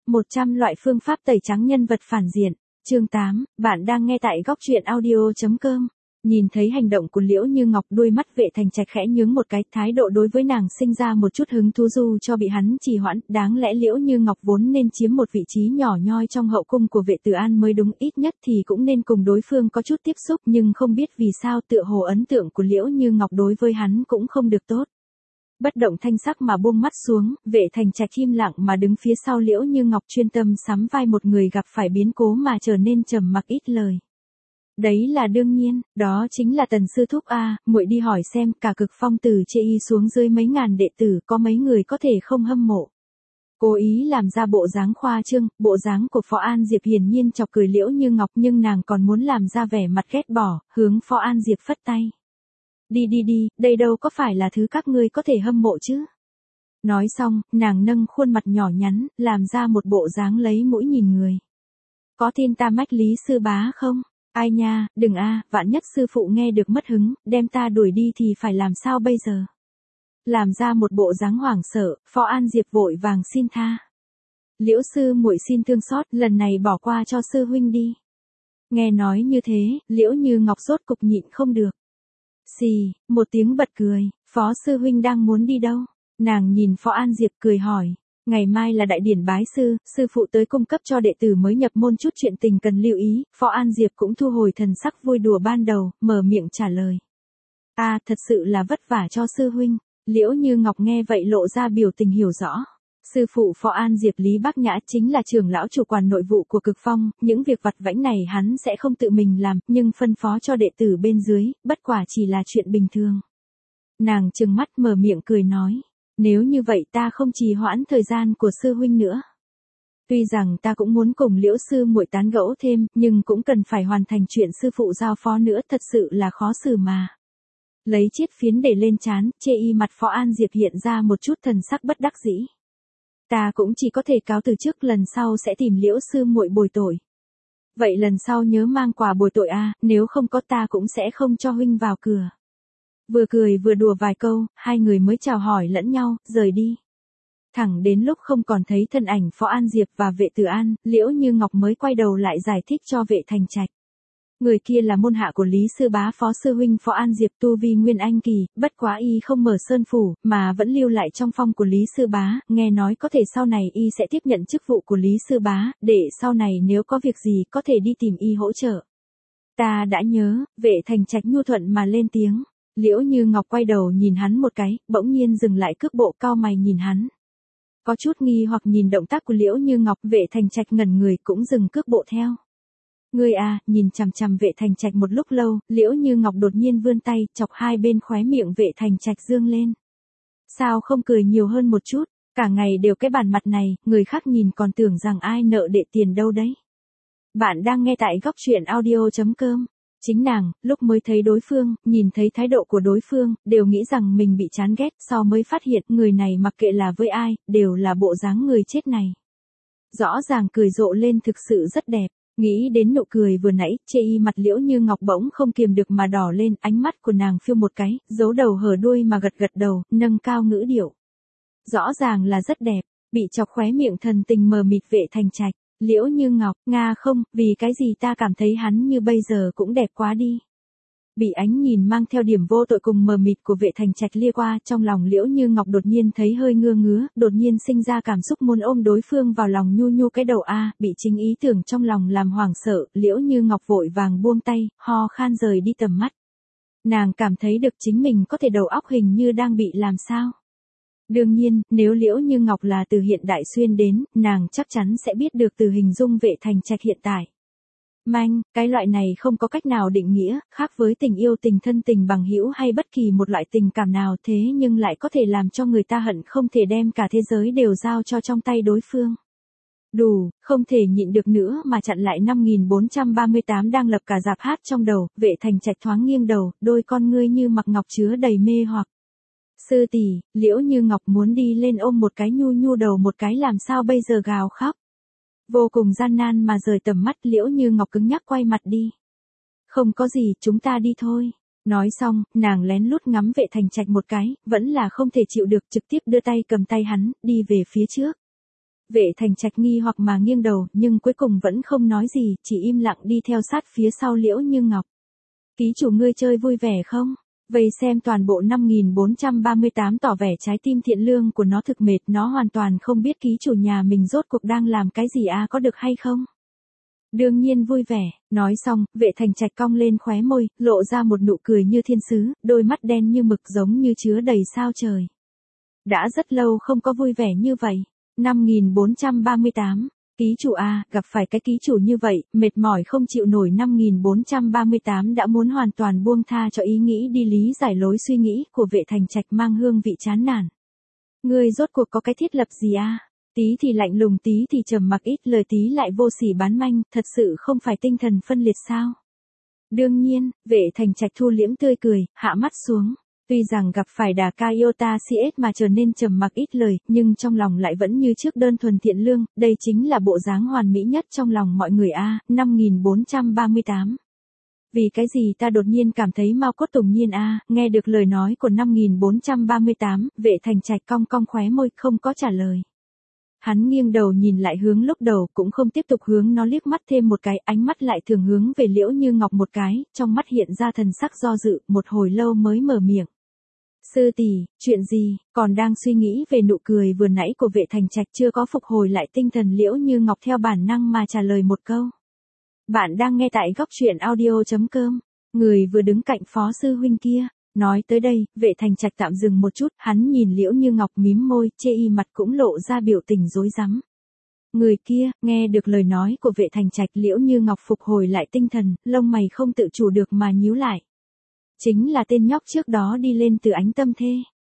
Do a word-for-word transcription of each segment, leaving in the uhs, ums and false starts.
một trăm loại phương pháp tẩy trắng nhân vật phản diện. Chương tám, bạn đang nghe tại góc truyện audio chấm com. Nhìn thấy hành động của Liễu Như Ngọc, đuôi mắt Vệ Thành Trạch khẽ nhướng một cái, thái độ đối với nàng sinh ra một chút hứng thú dù cho bị hắn trì hoãn, đáng lẽ Liễu Như Ngọc vốn nên chiếm một vị trí nhỏ nhoi trong hậu cung của Vệ Tử An mới đúng, ít nhất thì cũng nên cùng đối phương có chút tiếp xúc, nhưng không biết vì sao tựa hồ ấn tượng của Liễu Như Ngọc đối với hắn cũng không được tốt. Bất động thanh sắc mà buông mắt xuống, Vệ Thành Trạch im lặng mà đứng phía sau Liễu Như Ngọc, chuyên tâm sắm vai một người gặp phải biến cố mà trở nên trầm mặc ít lời. Đấy là đương nhiên, đó chính là Tần sư thúc a, muội đi hỏi xem, cả Cực Phong từ Chê Y xuống dưới mấy ngàn đệ tử, có mấy người có thể không hâm mộ. Cố ý làm ra bộ dáng khoa trương, bộ dáng của Phó An Diệp hiển nhiên chọc cười Liễu Như Ngọc, nhưng nàng còn muốn làm ra vẻ mặt ghét bỏ, hướng Phó An Diệp phất tay. Đi đi đi, đây đâu có phải là thứ các ngươi có thể hâm mộ chứ. Nói xong, nàng nâng khuôn mặt nhỏ nhắn, làm ra một bộ dáng lấy mũi nhìn người. Có tin ta mách Lý sư bá không? Ai nha, đừng a, vạn nhất sư phụ nghe được mất hứng, đem ta đuổi đi thì phải làm sao bây giờ? Làm ra một bộ dáng hoảng sợ, Phó An Diệp vội vàng xin tha. Liễu sư muội xin thương xót, lần này bỏ qua cho sư huynh đi. Nghe nói như thế, Liễu Như Ngọc rốt cục nhịn không được. Xì, một tiếng bật cười, Phó sư huynh đang muốn đi đâu? Nàng nhìn Phó An Diệp cười hỏi. Ngày mai là đại điển bái sư, sư phụ tới cung cấp cho đệ tử mới nhập môn chút chuyện tình cần lưu ý, Phó An Diệp cũng thu hồi thần sắc vui đùa ban đầu, mở miệng trả lời. À, thật sự là vất vả cho sư huynh. Liễu Như Ngọc nghe vậy lộ ra biểu tình hiểu rõ. Sư phụ Phó An Diệp Lý Bác Nhã chính là trưởng lão chủ quản nội vụ của Cực Phong, những việc vặt vãnh này hắn sẽ không tự mình làm, nhưng phân phó cho đệ tử bên dưới, bất quả chỉ là chuyện bình thường. Nàng trừng mắt mở miệng cười nói. Nếu như vậy ta không trì hoãn thời gian của sư huynh nữa. Tuy rằng ta cũng muốn cùng Liễu sư muội tán gẫu thêm, nhưng cũng cần phải hoàn thành chuyện sư phụ giao phó nữa, thật sự là khó xử mà. Lấy chiếc phiến để lên trán, Chê Y mặt Phó An Diệp hiện ra một chút thần sắc bất đắc dĩ. Ta cũng chỉ có thể cáo từ trước, lần sau sẽ tìm Liễu sư muội bồi tội. Vậy lần sau nhớ mang quà bồi tội a, nếu không có ta cũng sẽ không cho huynh vào cửa. Vừa cười vừa đùa vài câu, hai người mới chào hỏi lẫn nhau, rời đi. Thẳng đến lúc không còn thấy thân ảnh Phó An Diệp và Vệ Tử An, Liễu Như Ngọc mới quay đầu lại giải thích cho Vệ Thành Trạch. Người kia là môn hạ của Lý sư bá Phó sư huynh Phó An Diệp, tu vi nguyên anh kỳ, bất quá y không mở sơn phủ, mà vẫn lưu lại trong phong của Lý sư bá, nghe nói có thể sau này y sẽ tiếp nhận chức vụ của Lý sư bá, để sau này nếu có việc gì có thể đi tìm y hỗ trợ. Ta đã nhớ, Vệ Thành Trạch nhu thuận mà lên tiếng. Liễu Như Ngọc quay đầu nhìn hắn một cái, bỗng nhiên dừng lại cước bộ, cau mày nhìn hắn. Có chút nghi hoặc nhìn động tác của Liễu Như Ngọc, Vệ Thành Trạch ngẩn người cũng dừng cước bộ theo. Ngươi à, nhìn chằm chằm Vệ Thành Trạch một lúc lâu, Liễu Như Ngọc đột nhiên vươn tay, chọc hai bên khóe miệng Vệ Thành Trạch dương lên. Sao không cười nhiều hơn một chút, cả ngày đều cái bản mặt này, người khác nhìn còn tưởng rằng ai nợ đệ tiền đâu đấy. Bạn đang nghe tại góc truyện audio chấm com. Chính nàng, lúc mới thấy đối phương, nhìn thấy thái độ của đối phương, đều nghĩ rằng mình bị chán ghét, sau mới phát hiện người này mặc kệ là với ai, đều là bộ dáng người chết này. Rõ ràng cười rộ lên thực sự rất đẹp, nghĩ đến nụ cười vừa nãy, Chê Y mặt Liễu Như Ngọc bỗng không kiềm được mà đỏ lên, ánh mắt của nàng phiêu một cái, giấu đầu hở đuôi mà gật gật đầu, nâng cao ngữ điệu. Rõ ràng là rất đẹp, bị chọc khóe miệng thần tình mờ mịt Vệ Thành Trạch. Liễu Như Ngọc, Nga không, vì cái gì ta cảm thấy hắn như bây giờ cũng đẹp quá đi. Bị ánh nhìn mang theo điểm vô tội cùng mờ mịt của Vệ Thành Trạch lia qua, trong lòng Liễu Như Ngọc đột nhiên thấy hơi ngưa ngứa, đột nhiên sinh ra cảm xúc muốn ôm đối phương vào lòng nhu nhu cái đầu a, bị chính ý tưởng trong lòng làm hoảng sợ, Liễu Như Ngọc vội vàng buông tay, ho khan rời đi tầm mắt. Nàng cảm thấy được chính mình có thể đầu óc hình như đang bị làm sao. Đương nhiên, nếu Liễu Như Ngọc là từ hiện đại xuyên đến, nàng chắc chắn sẽ biết được từ hình dung Vệ Thành Trạch hiện tại. Manh, cái loại này không có cách nào định nghĩa, khác với tình yêu, tình thân, tình bằng hữu hay bất kỳ một loại tình cảm nào, thế nhưng lại có thể làm cho người ta hận không thể đem cả thế giới đều giao cho trong tay đối phương. Đủ, không thể nhịn được nữa mà chặn lại năm nghìn bốn trăm ba mươi tám đang lập cả dạp hát trong đầu, Vệ Thành Trạch thoáng nghiêng đầu, đôi con ngươi như mặc ngọc chứa đầy mê hoặc. Sư tỷ, Liễu Như Ngọc muốn đi lên ôm một cái nhu nhu đầu một cái làm sao bây giờ gào khóc. Vô cùng gian nan mà rời tầm mắt, Liễu Như Ngọc cứng nhắc quay mặt đi. Không có gì, chúng ta đi thôi. Nói xong, nàng lén lút ngắm Vệ Thành Trạch một cái, vẫn là không thể chịu được, trực tiếp đưa tay cầm tay hắn, đi về phía trước. Vệ Thành Trạch nghi hoặc mà nghiêng đầu, nhưng cuối cùng vẫn không nói gì, chỉ im lặng đi theo sát phía sau Liễu Như Ngọc. Ký chủ ngươi chơi vui vẻ không? Vây xem toàn bộ năm nghìn bốn trăm ba mươi tám tỏ vẻ trái tim thiện lương của nó thực mệt, nó hoàn toàn không biết ký chủ nhà mình rốt cuộc đang làm cái gì à, có được hay không? Đương nhiên vui vẻ, nói xong, Vệ Thành Trạch cong lên khóe môi, lộ ra một nụ cười như thiên sứ, đôi mắt đen như mực giống như chứa đầy sao trời. Đã rất lâu không có vui vẻ như vậy. năm nghìn bốn trăm ba mươi tám, ký chủ A, gặp phải cái ký chủ như vậy, mệt mỏi không chịu nổi. Năm nghìn bốn trăm ba mươi tám đã muốn hoàn toàn buông tha cho ý nghĩ đi lý giải lối suy nghĩ của Vệ Thành Trạch mang hương vị chán nản. Ngươi rốt cuộc có cái thiết lập gì a? Tí thì lạnh lùng, tí thì trầm mặc, ít lời tí lại vô sỉ bán manh, thật sự không phải tinh thần phân liệt sao? Đương nhiên, Vệ Thành Trạch thu liễm tươi cười, hạ mắt xuống. Tuy rằng gặp phải đà ca Iota xê ét mà trở nên trầm mặc ít lời, nhưng trong lòng lại vẫn như trước đơn thuần thiện lương, đây chính là bộ dáng hoàn mỹ nhất trong lòng mọi người a. Năm nghìn bốn trăm ba mươi tám. Vì cái gì ta đột nhiên cảm thấy mau cốt tùng nhiên a? Nghe được lời nói của năm nghìn bốn trăm ba mươi tám, Vệ Thành Trạch cong cong khóe môi, không có trả lời. Hắn nghiêng đầu nhìn lại hướng lúc đầu, cũng không tiếp tục hướng nó liếc mắt thêm một cái, ánh mắt lại thường hướng về Liễu Như Ngọc một cái, trong mắt hiện ra thần sắc do dự, một hồi lâu mới mở miệng. Sư tỷ, chuyện gì? Còn đang suy nghĩ về nụ cười vừa nãy của Vệ Thành Trạch, chưa có phục hồi lại tinh thần, Liễu Như Ngọc theo bản năng mà trả lời một câu. Bạn đang nghe tại góc truyện audio chấm com. Người vừa đứng cạnh phó sư huynh kia. Nói tới đây, Vệ Thành Trạch tạm dừng một chút, hắn nhìn Liễu Như Ngọc mím môi, chê y mặt cũng lộ ra biểu tình rối rắm. Người kia, nghe được lời nói của Vệ Thành Trạch, Liễu Như Ngọc phục hồi lại tinh thần, lông mày không tự chủ được mà nhíu lại. Chính là tên nhóc trước đó đi lên từ Ánh Tâm Thê.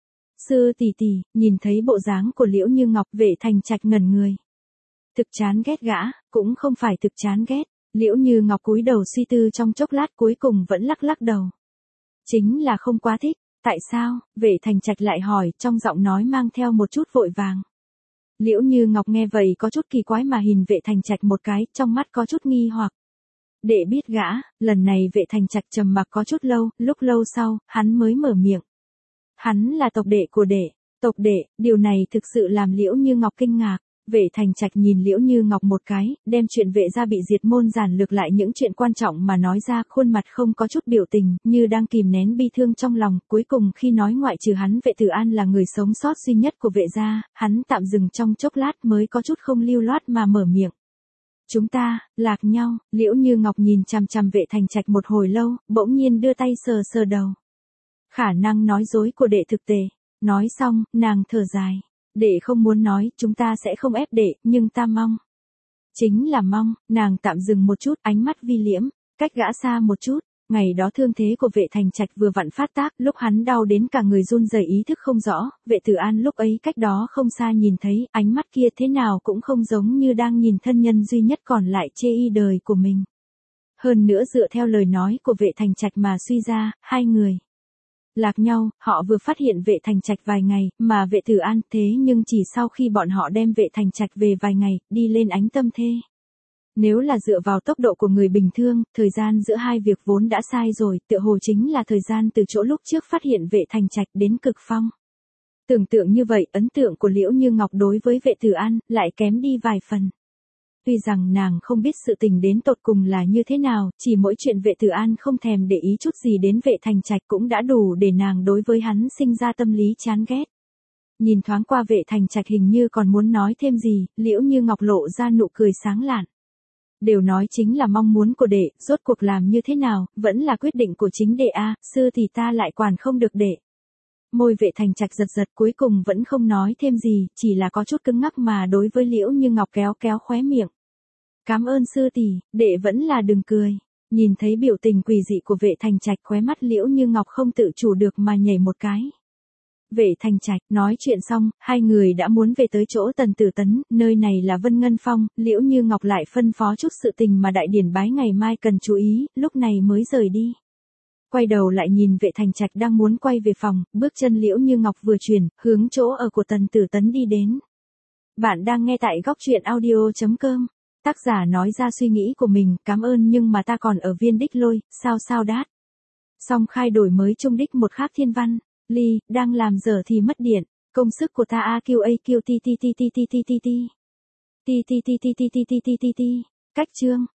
Sư tỷ tỷ, nhìn thấy bộ dáng của Liễu Như Ngọc, Vệ Thành Trạch ngẩn người. Thực chán ghét gã, cũng không phải thực chán ghét. Liễu Như Ngọc cúi đầu suy tư trong chốc lát, cuối cùng vẫn lắc lắc đầu. Chính là không quá thích. Tại sao? Vệ Thành Trạch lại hỏi, trong giọng nói mang theo một chút vội vàng. Liễu Như Ngọc nghe vậy có chút kỳ quái mà nhìn Vệ Thành Trạch một cái, trong mắt có chút nghi hoặc. Để biết gã, lần này Vệ Thành Trạch trầm mặc có chút lâu, lúc lâu sau, hắn mới mở miệng. Hắn là tộc đệ của đệ. Tộc đệ, điều này thực sự làm Liễu Như Ngọc kinh ngạc. Vệ Thành Trạch nhìn Liễu Như Ngọc một cái, đem chuyện Vệ gia bị diệt môn giản lược lại những chuyện quan trọng mà nói ra, khuôn mặt không có chút biểu tình, như đang kìm nén bi thương trong lòng. Cuối cùng khi nói ngoại trừ hắn, Vệ Tử An là người sống sót duy nhất của Vệ gia, hắn tạm dừng trong chốc lát mới có chút không lưu loát mà mở miệng. Chúng ta, lạc nhau. Liễu Như Ngọc nhìn chằm chằm Vệ Thành Trạch một hồi lâu, bỗng nhiên đưa tay sờ sờ đầu. Khả năng nói dối của đệ thực tệ. Nói xong, nàng thở dài. Đệ không muốn nói, chúng ta sẽ không ép đệ, nhưng ta mong. Chính là mong. Nàng tạm dừng một chút, ánh mắt vi liễm, cách gã xa một chút. Ngày đó thương thế của Vệ Thành Trạch vừa vặn phát tác, lúc hắn đau đến cả người run rẩy, ý thức không rõ, Vệ Tử An lúc ấy cách đó không xa nhìn thấy, ánh mắt kia thế nào cũng không giống như đang nhìn thân nhân duy nhất còn lại chê y đời của mình. Hơn nữa dựa theo lời nói của Vệ Thành Trạch mà suy ra, hai người lạc nhau, họ vừa phát hiện Vệ Thành Trạch vài ngày, mà Vệ Tử An, thế nhưng chỉ sau khi bọn họ đem Vệ Thành Trạch về vài ngày, đi lên Ánh Tâm Thê. Nếu là dựa vào tốc độ của người bình thường, thời gian giữa hai việc vốn đã sai rồi, tựa hồ chính là thời gian từ chỗ lúc trước phát hiện Vệ Thành Trạch đến cực phong. Tưởng tượng như vậy, ấn tượng của Liễu Như Ngọc đối với Vệ Tử An lại kém đi vài phần. Tuy rằng nàng không biết sự tình đến tột cùng là như thế nào, chỉ mỗi chuyện Vệ Tử An không thèm để ý chút gì đến Vệ Thành Trạch cũng đã đủ để nàng đối với hắn sinh ra tâm lý chán ghét. Nhìn thoáng qua Vệ Thành Trạch hình như còn muốn nói thêm gì, Liễu Như Ngọc lộ ra nụ cười sáng lạn. Đều nói chính là mong muốn của đệ, rốt cuộc làm như thế nào, vẫn là quyết định của chính đệ a, sư thì ta lại quản không được đệ. Môi Vệ Thành Trạch giật giật, cuối cùng vẫn không nói thêm gì, chỉ là có chút cứng ngắc mà đối với Liễu Như Ngọc kéo kéo khóe miệng. Cảm ơn sư tỷ, đệ vẫn là đừng cười. Nhìn thấy biểu tình quỷ dị của Vệ Thành Trạch, khóe mắt Liễu Như Ngọc không tự chủ được mà nhảy một cái. Vệ Thành Trạch, nói chuyện xong, hai người đã muốn về tới chỗ Tần Tử Tấn, nơi này là Vân Ngân Phong, Liễu Như Ngọc lại phân phó chút sự tình mà đại điển bái ngày mai cần chú ý, lúc này mới rời đi. Quay đầu lại nhìn Vệ Thành Trạch đang muốn quay về phòng, bước chân Liễu Như Ngọc vừa chuyển, hướng chỗ ở của Tần Tử Tấn đi đến. Bạn đang nghe tại góc truyện audio chấm com. Tác giả nói ra suy nghĩ của mình, cảm ơn nhưng mà ta còn ở viên đích lôi, sao sao đát. Song khai đổi mới trung đích một khác thiên văn. Ly, đang làm giờ thì mất điện, công sức của ta a q a q t t t t t t t t. Ti ti ti ti ti ti ti ti ti ti. Cách chương.